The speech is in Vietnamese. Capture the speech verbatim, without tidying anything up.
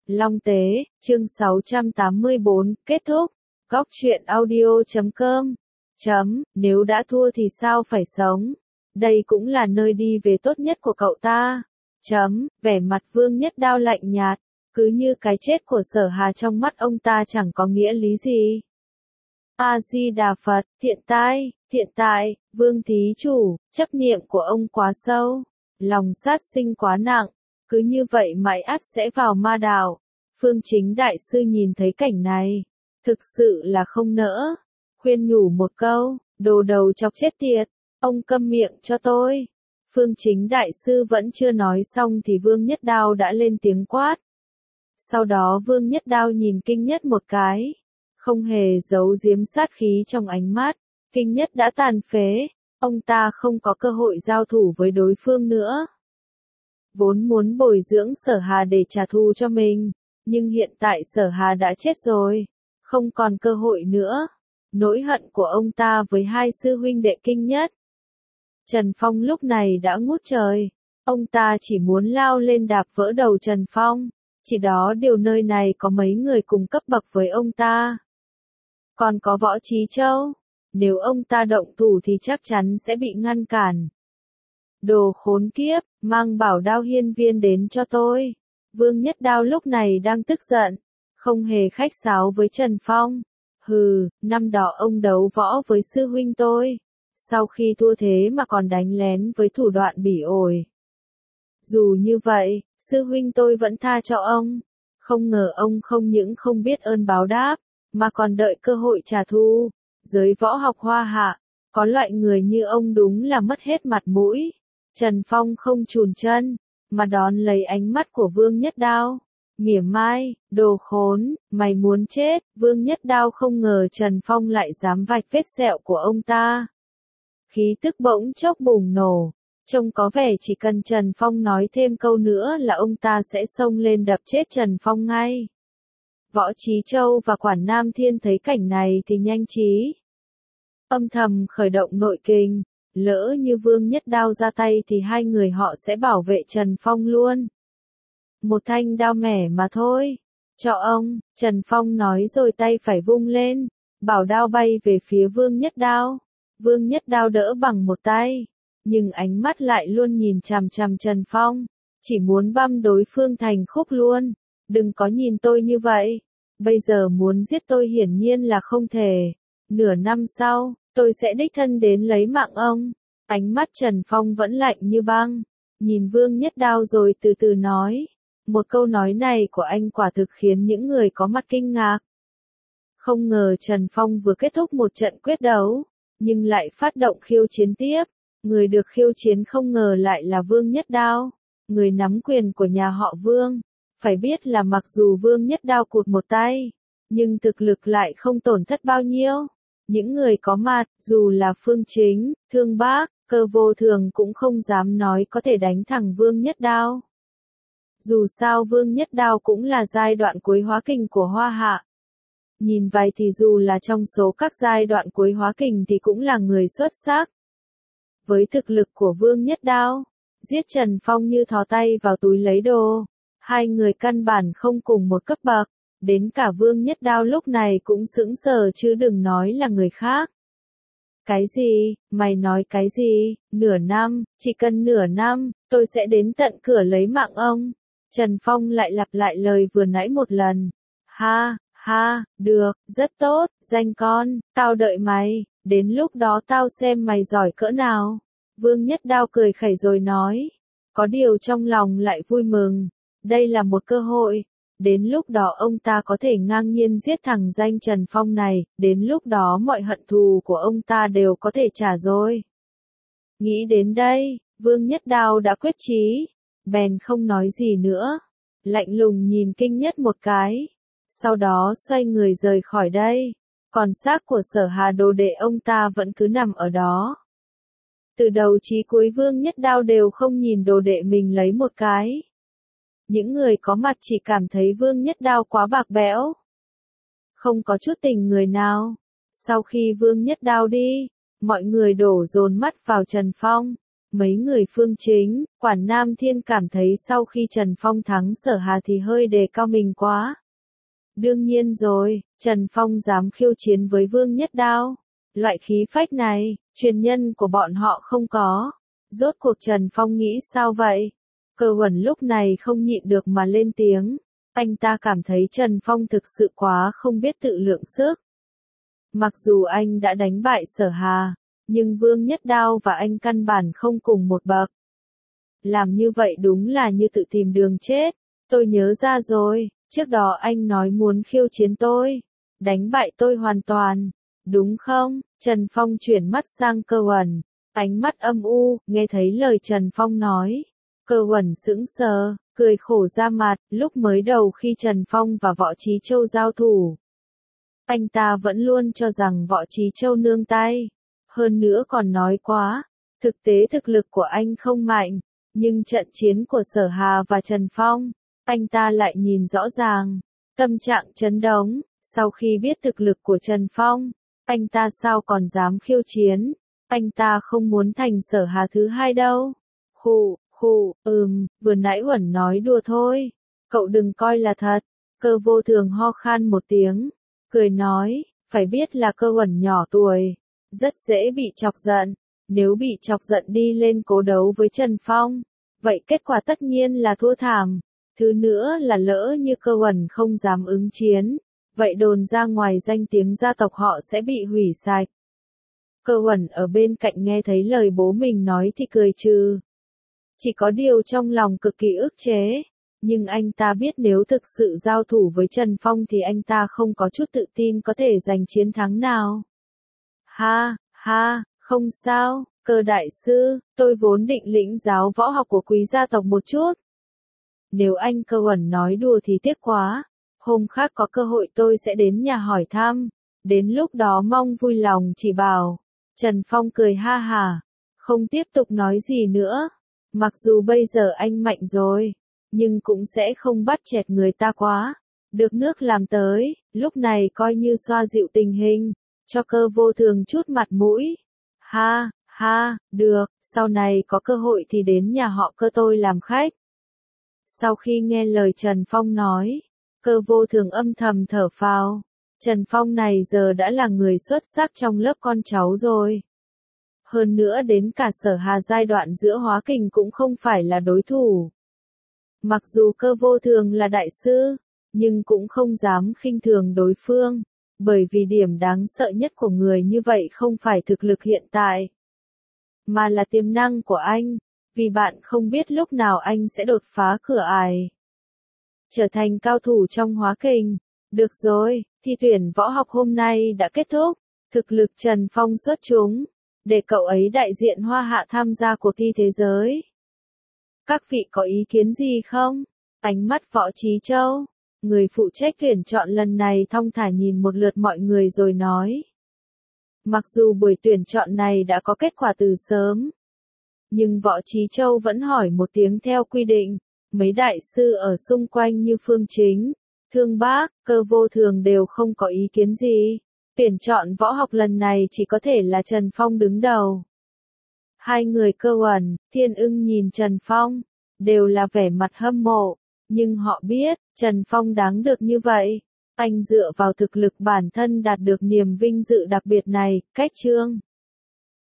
Long Tế, chương sáu trăm tám mươi bốn, kết thúc. Góc truyện audio chấm com. Chấm, nếu đã thua thì sao phải sống? Đây cũng là nơi đi về tốt nhất của cậu ta. Chấm, vẻ mặt Vương Nhất Đao lạnh nhạt, cứ như cái chết của Sở Hà trong mắt ông ta chẳng có nghĩa lý gì. A-di-đà Phật, thiện tai, thiện tại, Vương thí chủ, chấp niệm của ông quá sâu, lòng sát sinh quá nặng, cứ như vậy mãi ắt sẽ vào ma đạo. Phương Chính Đại Sư nhìn thấy cảnh này, thực sự là không nỡ, khuyên nhủ một câu, đồ đầu chọc chết tiệt, ông câm miệng cho tôi. Phương Chính Đại Sư vẫn chưa nói xong thì Vương Nhất Đao đã lên tiếng quát. Sau đó Vương Nhất Đao nhìn Kinh Nhất một cái, không hề giấu giếm sát khí trong ánh mắt, Kinh Nhất đã tàn phế, ông ta không có cơ hội giao thủ với đối phương nữa. Vốn muốn bồi dưỡng Sở Hà để trả thù cho mình, nhưng hiện tại Sở Hà đã chết rồi, không còn cơ hội nữa. Nỗi hận của ông ta với hai sư huynh đệ Kinh Nhất. Trần Phong lúc này đã ngút trời, ông ta chỉ muốn lao lên đạp vỡ đầu Trần Phong, chỉ đó điều nơi này có mấy người cùng cấp bậc với ông ta. Còn có Võ Trí Châu, nếu ông ta động thủ thì chắc chắn sẽ bị ngăn cản. Đồ khốn kiếp, mang bảo đao hiên viên đến cho tôi. Vương Nhất Đao lúc này đang tức giận, không hề khách sáo với Trần Phong. Hừ, năm đó ông đấu võ với sư huynh tôi, sau khi thua thế mà còn đánh lén với thủ đoạn bỉ ổi. Dù như vậy, sư huynh tôi vẫn tha cho ông, không ngờ ông không những không biết ơn báo đáp, mà còn đợi cơ hội trả thù. Giới võ học Hoa Hạ, có loại người như ông đúng là mất hết mặt mũi. Trần Phong không chùn chân, mà đón lấy ánh mắt của Vương Nhất Đao. Mỉa mai, đồ khốn, mày muốn chết. Vương Nhất Đao không ngờ Trần Phong lại dám vạch vết sẹo của ông ta. Khí tức bỗng chốc bùng nổ, trông có vẻ chỉ cần Trần Phong nói thêm câu nữa là ông ta sẽ xông lên đập chết Trần Phong ngay. Võ Trí Châu và Quản Nam Thiên thấy cảnh này thì nhanh trí âm thầm khởi động nội kình, lỡ như Vương Nhất Đao ra tay thì hai người họ sẽ bảo vệ Trần Phong luôn. Một thanh đao mẻ mà thôi, cho ông, Trần Phong nói rồi tay phải vung lên, bảo đao bay về phía Vương Nhất Đao. Vương Nhất Đao đỡ bằng một tay, nhưng ánh mắt lại luôn nhìn chằm chằm Trần Phong, chỉ muốn băm đối phương thành khúc luôn. Đừng có nhìn tôi như vậy, bây giờ muốn giết tôi hiển nhiên là không thể. Nửa năm sau, tôi sẽ đích thân đến lấy mạng ông. Ánh mắt Trần Phong vẫn lạnh như băng, nhìn Vương Nhất Đao rồi từ từ nói. Một câu nói này của anh quả thực khiến những người có mặt kinh ngạc. Không ngờ Trần Phong vừa kết thúc một trận quyết đấu, nhưng lại phát động khiêu chiến tiếp. Người được khiêu chiến không ngờ lại là Vương Nhất Đao, người nắm quyền của nhà họ Vương. Phải biết là mặc dù Vương Nhất Đao cụt một tay, nhưng thực lực lại không tổn thất bao nhiêu. Những người có mặt, dù là Phương Chính, Thương Bác, Cơ Vô Thường cũng không dám nói có thể đánh thẳng Vương Nhất Đao. Dù sao Vương Nhất Đao cũng là giai đoạn cuối hóa kình của Hoa Hạ. Nhìn vậy thì dù là trong số các giai đoạn cuối hóa kình thì cũng là người xuất sắc. Với thực lực của Vương Nhất Đao, giết Trần Phong như thò tay vào túi lấy đồ. Hai người căn bản không cùng một cấp bậc, đến cả Vương Nhất Đao lúc này cũng sững sờ chứ đừng nói là người khác. Cái gì, mày nói cái gì, nửa năm, chỉ cần nửa năm, tôi sẽ đến tận cửa lấy mạng ông. Trần Phong lại lặp lại lời vừa nãy một lần. Ha, ha, được, rất tốt, danh con, tao đợi mày, đến lúc đó tao xem mày giỏi cỡ nào. Vương Nhất Đao cười khẩy rồi nói, có điều trong lòng lại vui mừng. Đây là một cơ hội, đến lúc đó ông ta có thể ngang nhiên giết thằng danh Trần Phong này, đến lúc đó mọi hận thù của ông ta đều có thể trả rồi. Nghĩ đến đây, Vương Nhất Đao đã quyết chí, bèn không nói gì nữa, lạnh lùng nhìn Kinh Nhất một cái, sau đó xoay người rời khỏi đây, còn xác của Sở Hà đồ đệ ông ta vẫn cứ nằm ở đó. Từ đầu chí cuối Vương Nhất Đao đều không nhìn đồ đệ mình lấy một cái. Những người có mặt chỉ cảm thấy Vương Nhất Đao quá bạc bẽo, không có chút tình người nào. Sau khi Vương Nhất Đao đi, mọi người đổ dồn mắt vào Trần Phong. Mấy người Phương Chính, Quản Nam Thiên cảm thấy sau khi Trần Phong thắng Sở Hà thì hơi đề cao mình quá. Đương nhiên rồi, Trần Phong dám khiêu chiến với Vương Nhất Đao. Loại khí phách này, truyền nhân của bọn họ không có. Rốt cuộc Trần Phong nghĩ sao vậy? Cơ Huẩn lúc này không nhịn được mà lên tiếng. Anh ta cảm thấy Trần Phong thực sự quá không biết tự lượng sức. Mặc dù anh đã đánh bại Sở Hà, nhưng Vương Nhất Đao và anh căn bản không cùng một bậc. Làm như vậy đúng là như tự tìm đường chết. Tôi nhớ ra rồi, trước đó anh nói muốn khiêu chiến tôi, đánh bại tôi hoàn toàn, đúng không? Trần Phong chuyển mắt sang Cơ Huẩn, ánh mắt âm u, nghe thấy lời Trần Phong nói. Cơ Huẩn sững sờ, cười khổ ra mặt, lúc mới đầu khi Trần Phong và Võ Trí Châu giao thủ. Anh ta vẫn luôn cho rằng Võ Trí Châu nương tay. Hơn nữa còn nói quá, thực tế thực lực của anh không mạnh, nhưng trận chiến của Sở Hà và Trần Phong, anh ta lại nhìn rõ ràng, tâm trạng chấn động. Sau khi biết thực lực của Trần Phong, anh ta sao còn dám khiêu chiến, anh ta không muốn thành Sở Hà thứ hai đâu. Khụ, khụ, ừm, vừa nãy Huẩn nói đùa thôi, cậu đừng coi là thật. Cơ Vô Thường ho khan một tiếng, cười nói, phải biết là Cơ Huẩn nhỏ tuổi, rất dễ bị chọc giận, nếu bị chọc giận đi lên cố đấu với Trần Phong, vậy kết quả tất nhiên là thua thảm. Thứ nữa là lỡ như Cơ Huẩn không dám ứng chiến, vậy đồn ra ngoài danh tiếng gia tộc họ sẽ bị hủy sạch. Cơ Huẩn ở bên cạnh nghe thấy lời bố mình nói thì cười trừ. Chỉ có điều trong lòng cực kỳ ức chế, nhưng anh ta biết nếu thực sự giao thủ với Trần Phong thì anh ta không có chút tự tin có thể giành chiến thắng nào. Ha, ha, không sao, Cơ đại sư, tôi vốn định lĩnh giáo võ học của quý gia tộc một chút. Nếu anh Cơ Huẩn nói đùa thì tiếc quá, hôm khác có cơ hội tôi sẽ đến nhà hỏi thăm, đến lúc đó mong vui lòng chỉ bảo. Trần Phong cười ha hà, không tiếp tục nói gì nữa. Mặc dù bây giờ anh mạnh rồi, nhưng cũng sẽ không bắt chẹt người ta quá. Được nước làm tới, lúc này coi như xoa dịu tình hình, cho Cơ Vô Thường chút mặt mũi. Ha, ha, được, sau này có cơ hội thì đến nhà họ Cơ tôi làm khách. Sau khi nghe lời Trần Phong nói, Cơ Vô Thường âm thầm thở phào. Trần Phong này giờ đã là người xuất sắc trong lớp con cháu rồi. Hơn nữa đến cả Sở Hà giai đoạn giữa hóa kình cũng không phải là đối thủ. Mặc dù Cơ Vô Thường là đại sư, nhưng cũng không dám khinh thường đối phương, bởi vì điểm đáng sợ nhất của người như vậy không phải thực lực hiện tại, mà là tiềm năng của anh, vì bạn không biết lúc nào anh sẽ đột phá cửa ải, trở thành cao thủ trong hóa kình. Được rồi, thi tuyển võ học hôm nay đã kết thúc, thực lực Trần Phong xuất chúng, để cậu ấy đại diện Hoa Hạ tham gia cuộc thi thế giới. Các vị có ý kiến gì không? Ánh mắt Võ Trí Châu, người phụ trách tuyển chọn lần này thong thả nhìn một lượt mọi người rồi nói. Mặc dù buổi tuyển chọn này đã có kết quả từ sớm, nhưng Võ Trí Châu vẫn hỏi một tiếng theo quy định. Mấy đại sư ở xung quanh như Phương Chính, Thương Bác, Cơ Vô Thường đều không có ý kiến gì. Tuyển chọn võ học lần này chỉ có thể là Trần Phong đứng đầu. Hai người Cơ Huẩn, Thiên Ưng nhìn Trần Phong, đều là vẻ mặt hâm mộ, nhưng họ biết, Trần Phong đáng được như vậy. Anh dựa vào thực lực bản thân đạt được niềm vinh dự đặc biệt này, cách chương.